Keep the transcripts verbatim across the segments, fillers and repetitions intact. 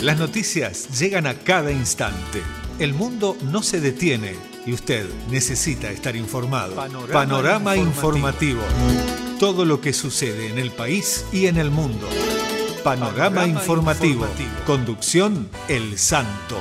Las noticias llegan a cada instante. El mundo no se detiene y usted necesita estar informado. Panorama, Panorama informativo. informativo. Todo lo que sucede en el país y en el mundo. Panorama, Panorama informativo. informativo. Conducción El Santo.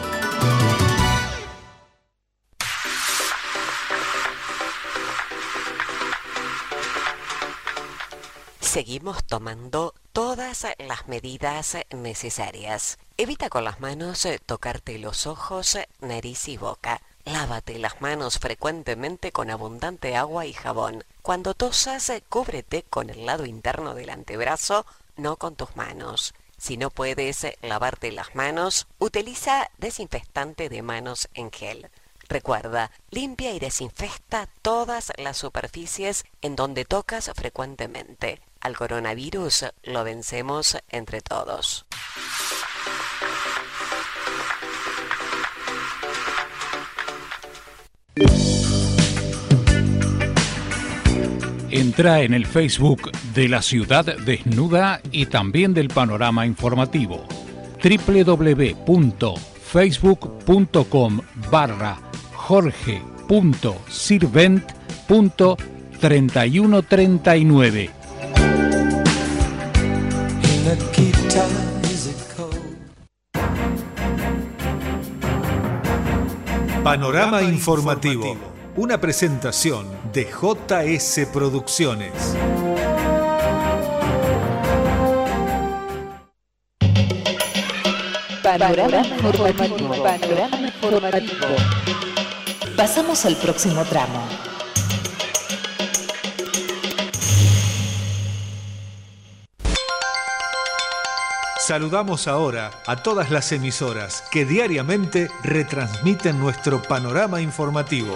Seguimos tomando todas las medidas necesarias. Evita con las manos tocarte los ojos, nariz y boca. Lávate las manos frecuentemente con abundante agua y jabón. Cuando tosas, cúbrete con el lado interno del antebrazo, no con tus manos. Si no puedes lavarte las manos, utiliza desinfectante de manos en gel. Recuerda, limpia y desinfecta todas las superficies en donde tocas frecuentemente. Al coronavirus lo vencemos entre todos. Entra en el Facebook de La Ciudad Desnuda y también del Panorama Informativo. doble u doble u doble u punto facebook punto com barra jorge punto sirvent punto treinta y uno treinta y nueve. Panorama informativo. Una presentación de J S Producciones. Panorama informativo. Panorama informativo. Pasamos al próximo tramo. Saludamos ahora a todas las emisoras que diariamente retransmiten nuestro panorama informativo.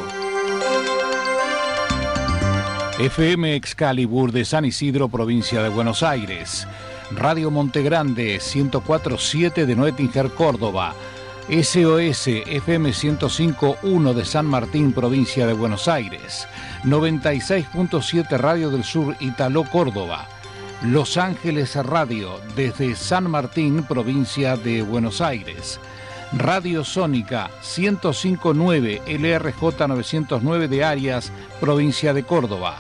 F M Excalibur de San Isidro, provincia de Buenos Aires. Radio Montegrande ciento cuatro punto siete de Noetinger, Córdoba. S O S F M ciento cinco punto uno de San Martín, provincia de Buenos Aires. noventa y seis punto siete Radio del Sur, Italó, Córdoba. Los Ángeles Radio desde San Martín, provincia de Buenos Aires. Radio Sónica ciento cinco punto nueve L R J novecientos nueve de Arias, provincia de Córdoba.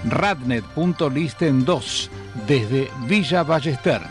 Radnet.listen dos desde Villa Ballester.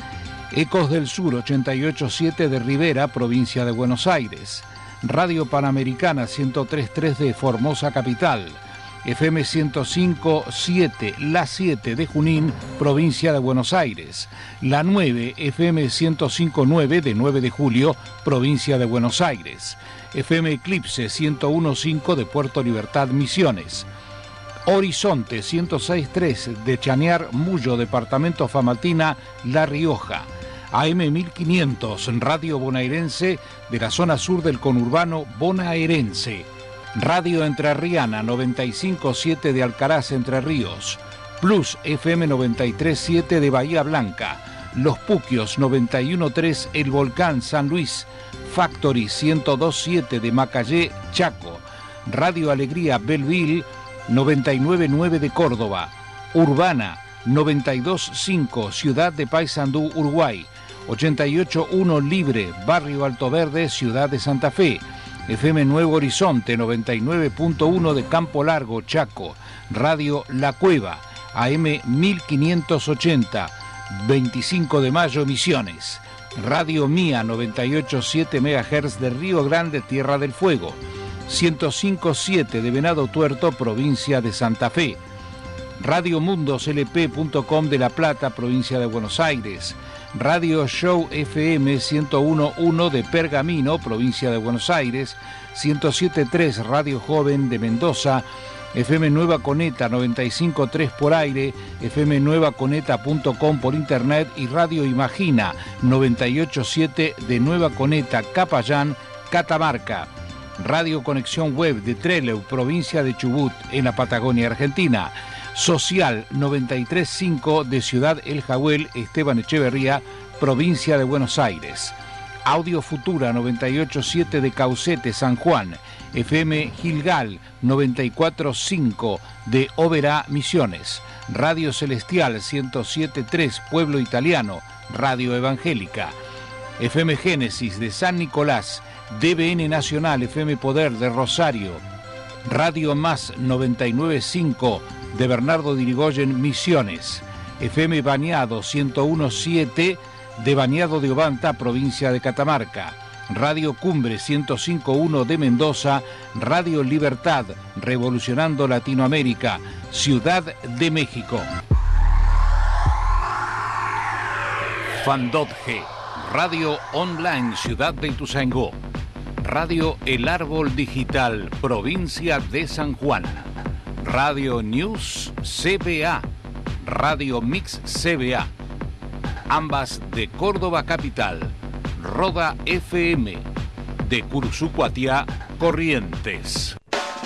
Ecos del Sur ochenta y ocho punto siete de Rivera, provincia de Buenos Aires. Radio Panamericana ciento tres punto tres de Formosa Capital. F M ciento cinco punto siete La siete de Junín, provincia de Buenos Aires. La nueve F M ciento cinco punto nueve de nueve de Julio, provincia de Buenos Aires. F M Eclipse ciento uno punto cinco de Puerto Libertad, Misiones. Horizonte ciento seis punto tres de Chañar, Mullo, departamento Famatina, La Rioja. A M mil quinientos, Radio Bonaerense de la zona sur del conurbano bonaerense. Radio Entrerriana noventa y cinco punto siete de Alcaraz, Entre Ríos. Plus F M noventa y tres punto siete de Bahía Blanca. Los Puquios noventa y uno punto tres El Volcán, San Luis. Factory ciento dos punto siete de Macayé, Chaco. Radio Alegría Belleville noventa y nueve punto nueve de Córdoba. Urbana noventa y dos punto cinco Ciudad de Paysandú, Uruguay. ochenta y ocho punto uno Libre, Barrio Alto Verde, Ciudad de Santa Fe. F M Nuevo Horizonte noventa y nueve punto uno de Campo Largo, Chaco. Radio La Cueva, A M mil quinientos ochenta, veinticinco de mayo, Misiones. Radio Mía noventa y ocho punto siete megahertz de Río Grande, Tierra del Fuego. ciento cinco punto siete de Venado Tuerto, provincia de Santa Fe. Radio Mundos L P punto com de La Plata, provincia de Buenos Aires. Radio Show F M ciento uno punto uno de Pergamino, provincia de Buenos Aires. ciento siete punto tres Radio Joven de Mendoza. F M Nueva Coneta noventa y cinco punto tres por aire, F M nueva coneta punto com por internet y Radio Imagina noventa y ocho punto siete de Nueva Coneta, Capayán, Catamarca. Radio Conexión Web de Trelew, provincia de Chubut, en la Patagonia Argentina. Social noventa y tres punto cinco de Ciudad El Jagüel, Esteban Echeverría, provincia de Buenos Aires. Audio Futura noventa y ocho punto siete de Caucete, San Juan. F M Gilgal noventa y cuatro punto cinco de Oberá, Misiones. Radio Celestial ciento siete punto tres, Pueblo Italiano, Radio Evangélica. F M Génesis de San Nicolás, D B N Nacional, F M Poder de Rosario, Radio Más noventa y nueve punto cinco de Bernardo de Irigoyen, Misiones, F M Bañado ciento uno punto siete de Bañado de Obanta, provincia de Catamarca, Radio Cumbre ciento cinco punto uno de Mendoza, Radio Libertad, revolucionando Latinoamérica, Ciudad de México. Fandotge, Radio Online Ciudad de Ituzaingó, Radio El Árbol Digital, provincia de San Juan, Radio News C B A, Radio Mix C B A, ambas de Córdoba Capital, Roda F M, de Cursucuatiá, Corrientes.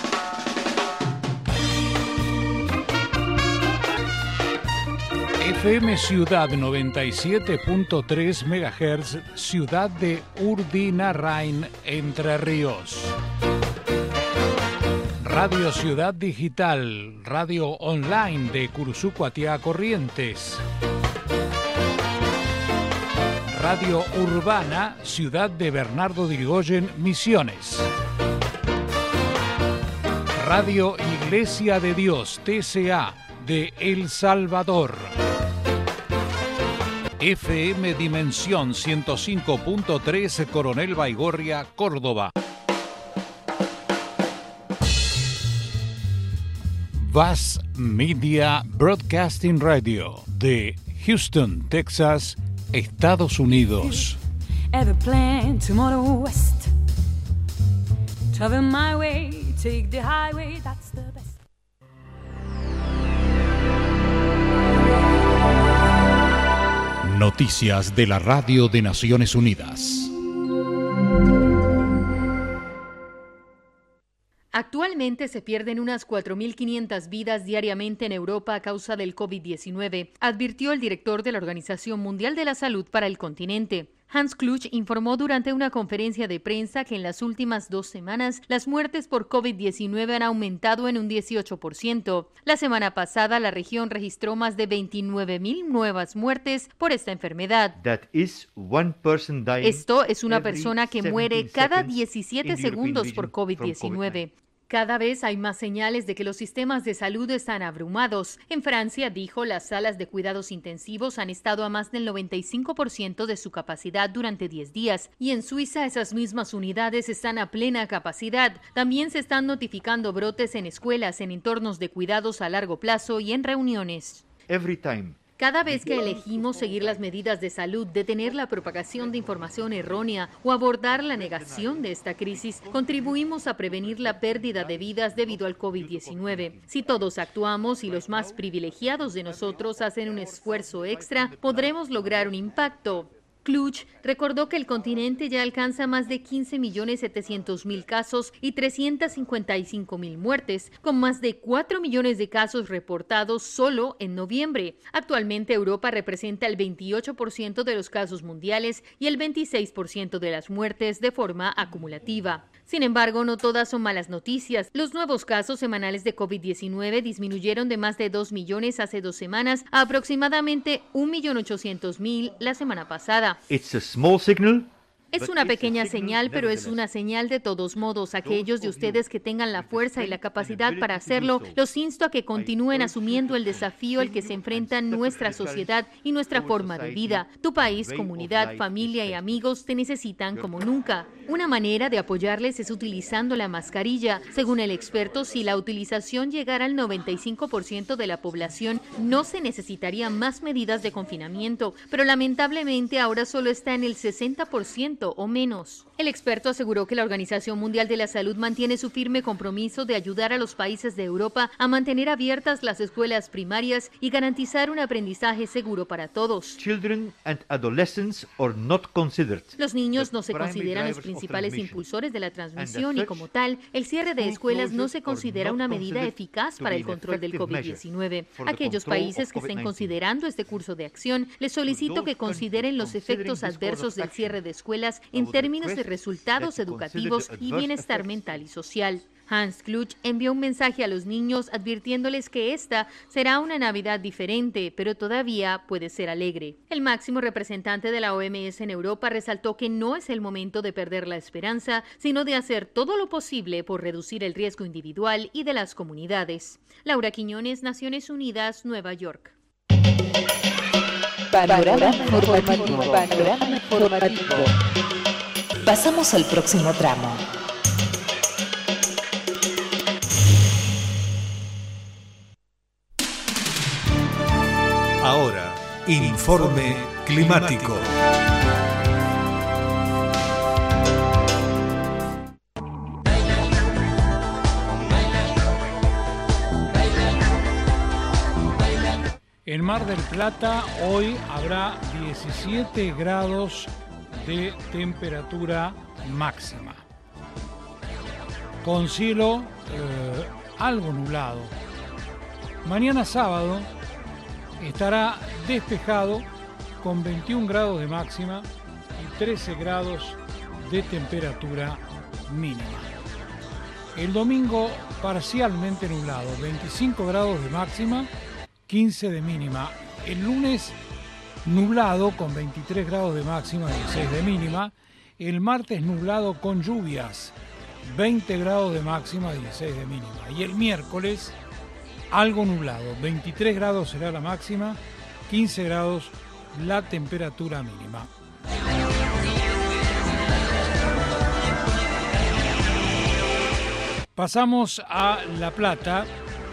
F M Ciudad noventa y siete punto tres megahertz, Ciudad de Urdinarrain, Entre Ríos. Radio Ciudad Digital, radio online de Cursucuatiá, Corrientes. Radio Urbana, Ciudad de Bernardo de Irigoyen, Misiones. Radio Iglesia de Dios, T C A, de El Salvador. F M Dimensión ciento cinco punto tres, Coronel Baigorria, Córdoba. Vaz Media Broadcasting Radio de Houston, Texas, Estados Unidos. Ever plan tomorrow west? Travel my way, take the highway, that's the best. Noticias de la Radio de Naciones Unidas. Actualmente se pierden unas cuatro mil quinientas vidas diariamente en Europa a causa del COVID diecinueve, advirtió el director de la Organización Mundial de la Salud para el continente. Hans Kluge informó durante una conferencia de prensa que en las últimas dos semanas las muertes por COVID diecinueve han aumentado en un dieciocho por ciento. La semana pasada la región registró más de veintinueve mil nuevas muertes por esta enfermedad. Esto es una persona que muere cada diecisiete segundos por COVID diecinueve. Cada vez hay más señales de que los sistemas de salud están abrumados. En Francia, dijo, las salas de cuidados intensivos han estado a más del noventa y cinco por ciento de su capacidad durante diez días. Y en Suiza, esas mismas unidades están a plena capacidad. También se están notificando brotes en escuelas, en entornos de cuidados a largo plazo y en reuniones. Every time. Cada vez que elegimos seguir las medidas de salud, detener la propagación de información errónea o abordar la negación de esta crisis, contribuimos a prevenir la pérdida de vidas debido al COVID diecinueve. Si todos actuamos y los más privilegiados de nosotros hacen un esfuerzo extra, podremos lograr un impacto. Kluge recordó que el continente ya alcanza más de quince millones setecientos mil casos y trescientas cincuenta y cinco mil muertes, con más de cuatro millones de casos reportados solo en noviembre. Actualmente Europa representa el veintiocho por ciento de los casos mundiales y el veintiséis por ciento de las muertes de forma acumulativa. Sin embargo, no todas son malas noticias. Los nuevos casos semanales de COVID diecinueve disminuyeron de más de dos millones hace dos semanas a aproximadamente un millón ochocientos mil la semana pasada. It's a small signal. Es una pequeña señal, pero es una señal de todos modos. Aquellos de ustedes que tengan la fuerza y la capacidad para hacerlo, los insto a que continúen asumiendo el desafío al que se enfrenta nuestra sociedad y nuestra forma de vida. Tu país, comunidad, familia y amigos te necesitan como nunca. Una manera de apoyarles es utilizando la mascarilla. Según el experto, si la utilización llegara al noventa y cinco por ciento de la población, no se necesitarían más medidas de confinamiento, pero lamentablemente ahora solo está en el sesenta por ciento o menos. El experto aseguró que la Organización Mundial de la Salud mantiene su firme compromiso de ayudar a los países de Europa a mantener abiertas las escuelas primarias y garantizar un aprendizaje seguro para todos. Children and adolescents are not considered. Los niños no se consideran los principales impulsores de la transmisión y, como tal, el cierre de escuelas no se considera una medida eficaz para el control del COVID diecinueve. Aquellos países que estén considerando este curso de acción, les solicito que consideren los efectos adversos del cierre de escuelas en términos de resultados educativos y bienestar mental y social. Hans Kluge envió un mensaje a los niños advirtiéndoles que esta será una Navidad diferente, pero todavía puede ser alegre. El máximo representante de la O M S en Europa resaltó que no es el momento de perder la esperanza, sino de hacer todo lo posible por reducir el riesgo individual y de las comunidades. Laura Quiñones, Naciones Unidas, Nueva York. Panorama informativo. Panorama informativo. Pasamos al próximo tramo. Ahora, informe climático. En Mar del Plata hoy habrá diecisiete grados de temperatura máxima, con cielo eh, algo nublado. Mañana sábado estará despejado con veintiún grados de máxima y trece grados de temperatura mínima. El domingo parcialmente nublado, veinticinco grados de máxima, quince de mínima. El lunes nublado con veintitrés grados de máxima, dieciséis de mínima. El martes nublado con lluvias, veinte grados de máxima, dieciséis de mínima. Y el miércoles algo nublado, veintitrés grados será la máxima, quince grados la temperatura mínima. Pasamos a La Plata.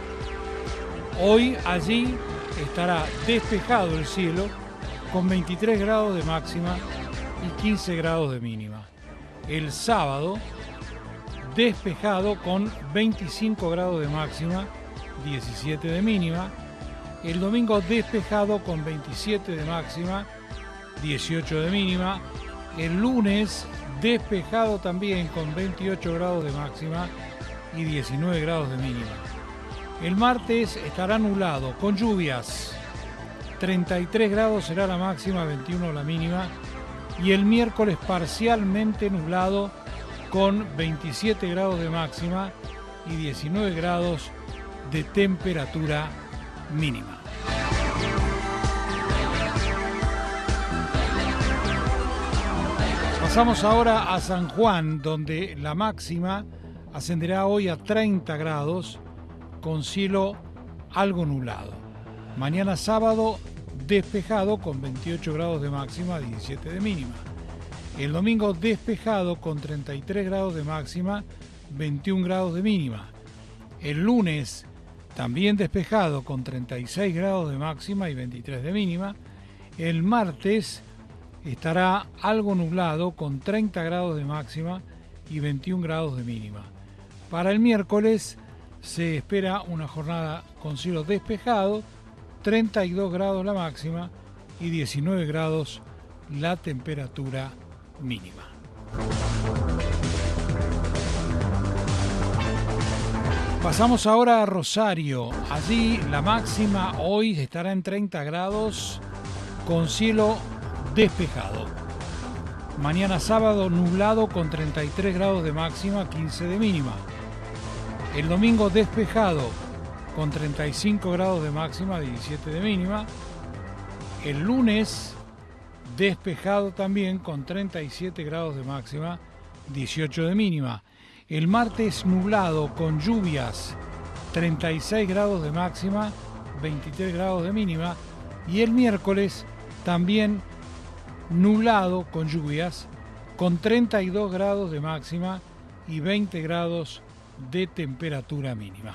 Hoy allí estará despejado el cielo con veintitrés grados de máxima y quince grados de mínima. El sábado despejado con veinticinco grados de máxima, diecisiete de mínima. El domingo despejado con veintisiete de máxima, dieciocho de mínima. El lunes despejado también con veintiocho grados de máxima y diecinueve grados de mínima. El martes estará nublado con lluvias, treinta y tres grados será la máxima, veintiuno la mínima. Y el miércoles parcialmente nublado con veintisiete grados de máxima y diecinueve grados de temperatura mínima. Pasamos ahora a San Juan, donde la máxima ascenderá hoy a treinta grados con cielo algo nublado. Mañana sábado despejado con veintiocho grados de máxima, diecisiete de mínima. El domingo despejado con treinta y tres grados de máxima, veintiún grados de mínima. El lunes también despejado con treinta y seis grados de máxima y veintitrés de mínima. El martes estará algo nublado con treinta grados de máxima y veintiún grados de mínima. Para el miércoles se espera una jornada con cielo despejado, treinta y dos grados la máxima y diecinueve grados la temperatura mínima. Pasamos ahora a Rosario. Allí la máxima hoy estará en treinta grados con cielo despejado. Mañana sábado nublado con treinta y tres grados de máxima, quince de mínima. El domingo despejado con treinta y cinco grados de máxima, diecisiete de mínima. El lunes despejado también con treinta y siete grados de máxima, dieciocho de mínima. El martes nublado con lluvias, treinta y seis grados de máxima, veintitrés grados de mínima. Y el miércoles también nublado con lluvias, con treinta y dos grados de máxima y veinte grados de temperatura mínima.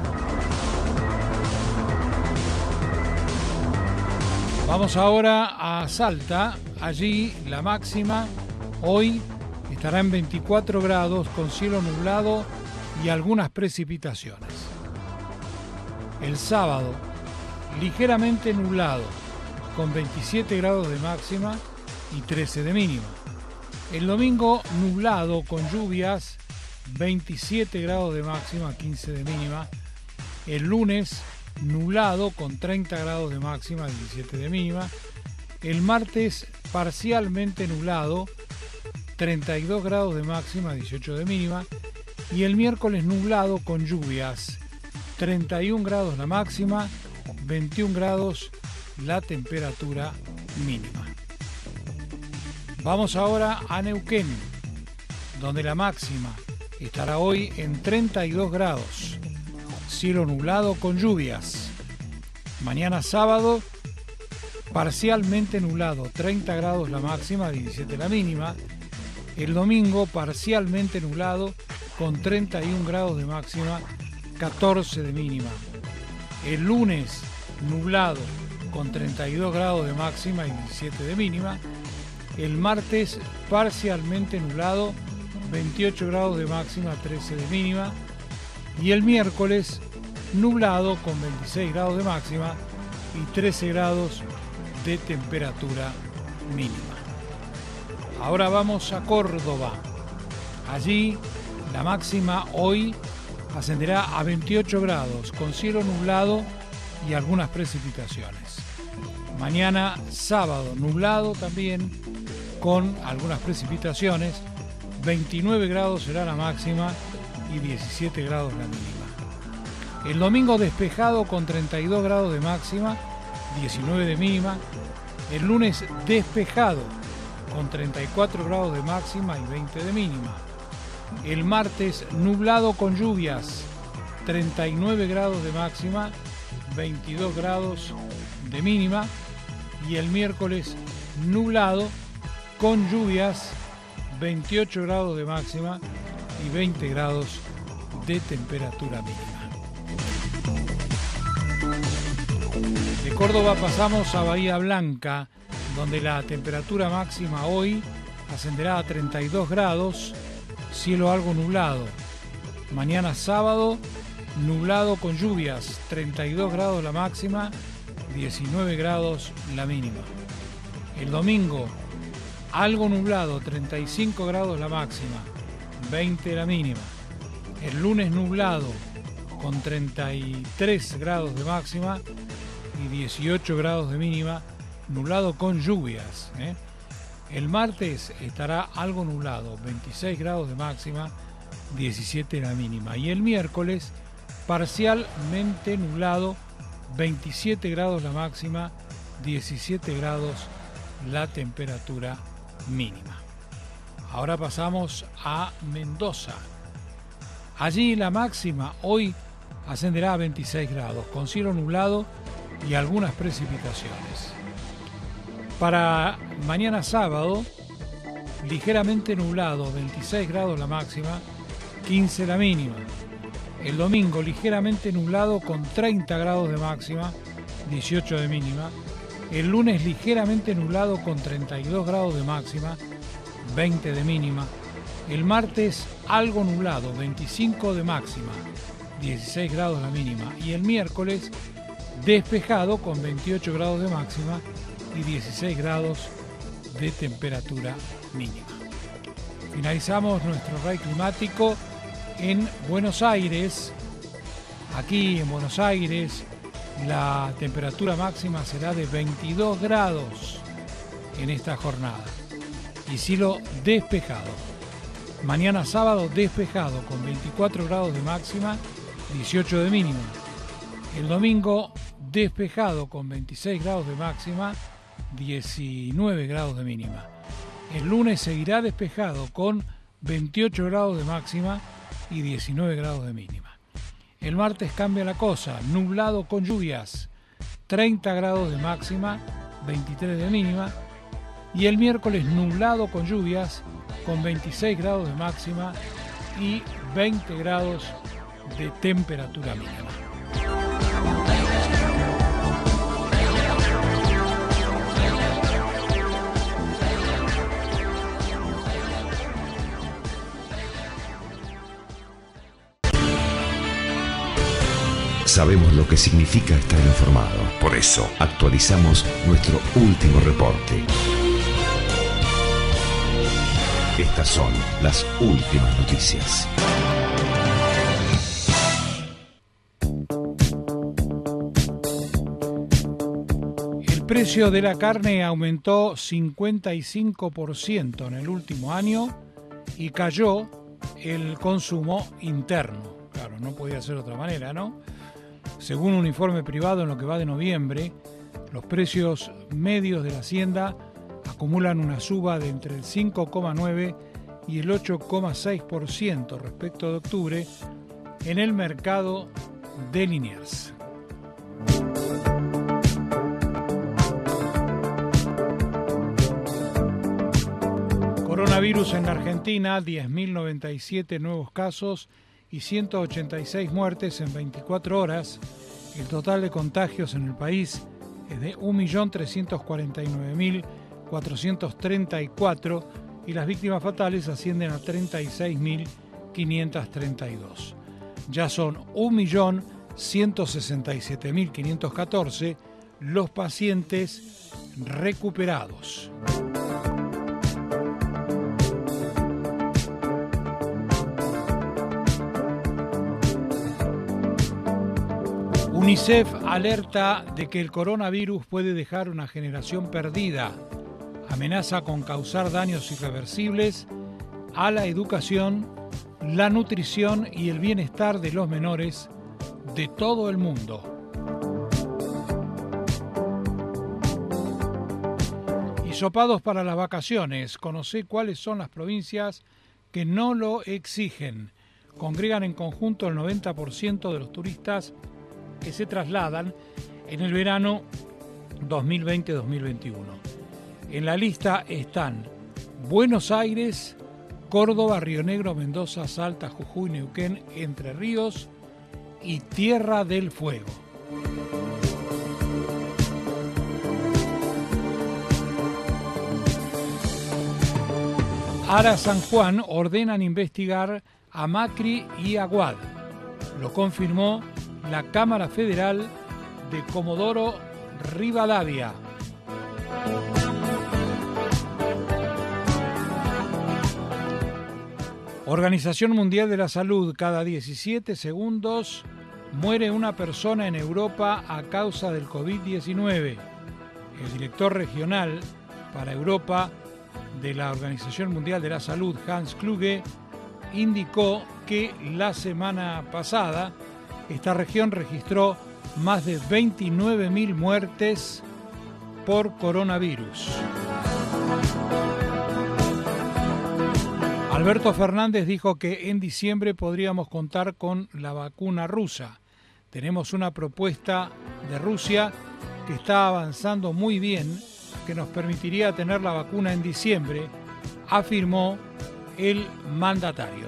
Vamos ahora a Salta. Allí la máxima hoy estará en veinticuatro grados con cielo nublado y algunas precipitaciones. El sábado ligeramente nublado con veintisiete grados de máxima y trece de mínima. El domingo nublado con lluvias, veintisiete grados de máxima, quince de mínima. El lunes nublado con treinta grados de máxima, diecisiete de mínima. El martes parcialmente nublado, treinta y dos grados de máxima, dieciocho de mínima. Y el miércoles nublado con lluvias, treinta y un grados la máxima, veintiún grados la temperatura mínima. Vamos ahora a Neuquén, donde la máxima estará hoy en treinta y dos grados, cielo nublado con lluvias. Mañana sábado, parcialmente nublado, treinta grados la máxima, diecisiete la mínima. El domingo, parcialmente nublado, con treinta y un grados de máxima, catorce de mínima. El lunes, nublado, con treinta y dos grados de máxima y diecisiete de mínima. El martes, parcialmente nublado, veintiocho grados de máxima, trece de mínima. Y el miércoles, nublado, con veintiséis grados de máxima y trece grados de temperatura mínima. Ahora vamos a Córdoba. Allí la máxima hoy ascenderá a veintiocho grados, con cielo nublado y algunas precipitaciones. Mañana sábado nublado también, con algunas precipitaciones. veintinueve grados será la máxima y diecisiete grados la mínima. El domingo despejado con treinta y dos grados de máxima, diecinueve de mínima. El lunes despejado con treinta y cuatro grados de máxima y veinte de mínima. El martes nublado con lluvias, treinta y nueve grados de máxima, veintidós grados de mínima. Y el miércoles nublado con lluvias, veintiocho grados de máxima y veinte grados de temperatura mínima. De Córdoba pasamos a Bahía Blanca, donde la temperatura máxima hoy ascenderá a treinta y dos grados, cielo algo nublado. Mañana sábado, nublado con lluvias, treinta y dos grados la máxima, diecinueve grados la mínima. El domingo, algo nublado, treinta y cinco grados la máxima, veinte la mínima. El lunes nublado, con treinta y tres grados de máxima y dieciocho grados de mínima, nublado con lluvias, ¿eh? El martes estará algo nublado, veintiséis grados de máxima, diecisiete la mínima. Y el miércoles, parcialmente nublado, veintisiete grados la máxima, diecisiete grados la temperatura mínima. Ahora pasamos a Mendoza. Allí la máxima hoy ascenderá a veintiséis grados, con cielo nublado y algunas precipitaciones. Para mañana sábado, ligeramente nublado, veintiséis grados la máxima, quince la mínima. El domingo ligeramente nublado con treinta grados de máxima, dieciocho de mínima. El lunes ligeramente nublado con treinta y dos grados de máxima, veinte de mínima. El martes algo nublado, veinticinco de máxima, dieciséis grados la mínima. Y el miércoles despejado con veintiocho grados de máxima y dieciséis grados de temperatura mínima. Finalizamos nuestro ray climático en Buenos Aires. Aquí en Buenos Aires la temperatura máxima será de veintidós grados en esta jornada y cielo despejado. Mañana sábado despejado con veinticuatro grados de máxima, dieciocho de mínima. El domingo despejado con veintiséis grados de máxima, diecinueve grados de mínima. El lunes seguirá despejado con veintiocho grados de máxima y diecinueve grados de mínima. El martes cambia la cosa, nublado con lluvias, treinta grados de máxima, veintitrés de mínima. Y el miércoles nublado con lluvias, con veintiséis grados de máxima y veinte grados de temperatura mínima. Sabemos lo que significa estar informado. Por eso actualizamos nuestro último reporte. Estas son las últimas noticias. El precio de la carne aumentó cincuenta y cinco por ciento en el último año y cayó el consumo interno. Claro, no podía ser de otra manera, ¿no? Según un informe privado en lo que va de noviembre, los precios medios de la hacienda acumulan una suba de entre el cinco coma nueve y el ocho coma seis por ciento respecto de octubre en el mercado de Liniers. Coronavirus en la Argentina, diez mil noventa y siete nuevos casos y ciento ochenta y seis muertes en veinticuatro horas. El total de contagios en el país es de un millón trescientos cuarenta y nueve mil cuatrocientos treinta y cuatro y las víctimas fatales ascienden a treinta y seis mil quinientos treinta y dos. Ya son un millón ciento sesenta y siete mil quinientos catorce los pacientes recuperados. UNICEF alerta de que el coronavirus puede dejar una generación perdida. Amenaza con causar daños irreversibles a la educación, la nutrición y el bienestar de los menores de todo el mundo. Hisopados para las vacaciones. Conocé cuáles son las provincias que no lo exigen. Congregan en conjunto el noventa por ciento de los turistas que se trasladan en el verano dos mil veinte dos mil veintiuno. En la lista están Buenos Aires, Córdoba, Río Negro, Mendoza, Salta, Jujuy, Neuquén, Entre Ríos y Tierra del Fuego. Ara San Juan ordenan investigar a Macri y a Guad. Lo confirmó la Cámara Federal de Comodoro Rivadavia. Organización Mundial de la Salud, cada diecisiete segundos muere una persona en Europa a causa del COVID diecinueve. El director regional para Europa de la Organización Mundial de la Salud, Hans Kluge, indicó que la semana pasada esta región registró más de veintinueve mil muertes por coronavirus. Alberto Fernández dijo que en diciembre podríamos contar con la vacuna rusa. Tenemos una propuesta de Rusia que está avanzando muy bien, que nos permitiría tener la vacuna en diciembre, afirmó el mandatario.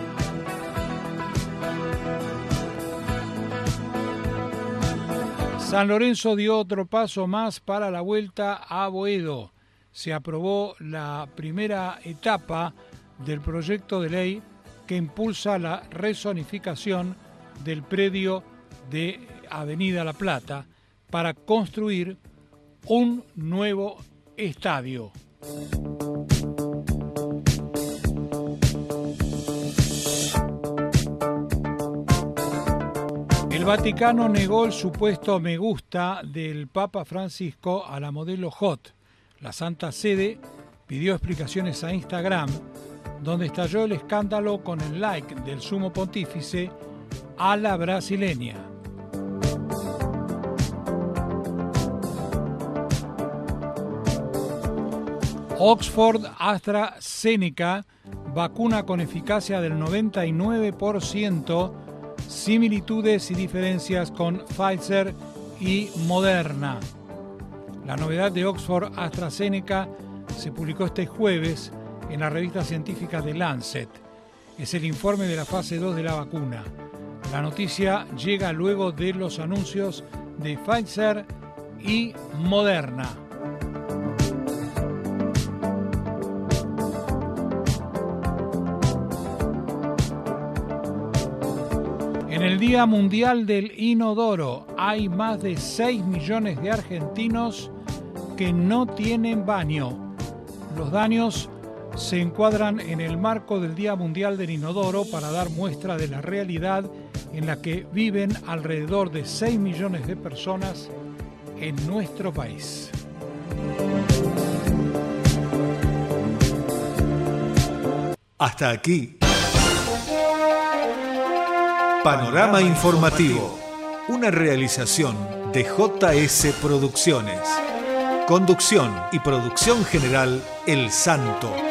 San Lorenzo dio otro paso más para la vuelta a Boedo. Se aprobó la primera etapa del proyecto de ley que impulsa la rezonificación del predio de Avenida La Plata para construir un nuevo estadio. El Vaticano negó el supuesto me gusta del Papa Francisco a la modelo Hot. La Santa Sede pidió explicaciones a Instagram, donde estalló el escándalo con el like del sumo pontífice a la brasileña. Oxford AstraZeneca, vacuna con eficacia del noventa y nueve por ciento, similitudes y diferencias con Pfizer y Moderna. La novedad de Oxford AstraZeneca se publicó este jueves en la revista científica The Lancet. Es el informe de la fase dos de la vacuna. La noticia llega luego de los anuncios de Pfizer y Moderna. En el Día Mundial del Inodoro hay más de seis millones de argentinos que no tienen baño. Los daños se encuadran en el marco del Día Mundial del Inodoro para dar muestra de la realidad en la que viven alrededor de seis millones de personas en nuestro país. Hasta aquí, Panorama Informativo, una realización de J S Producciones. Conducción y producción general El Santo.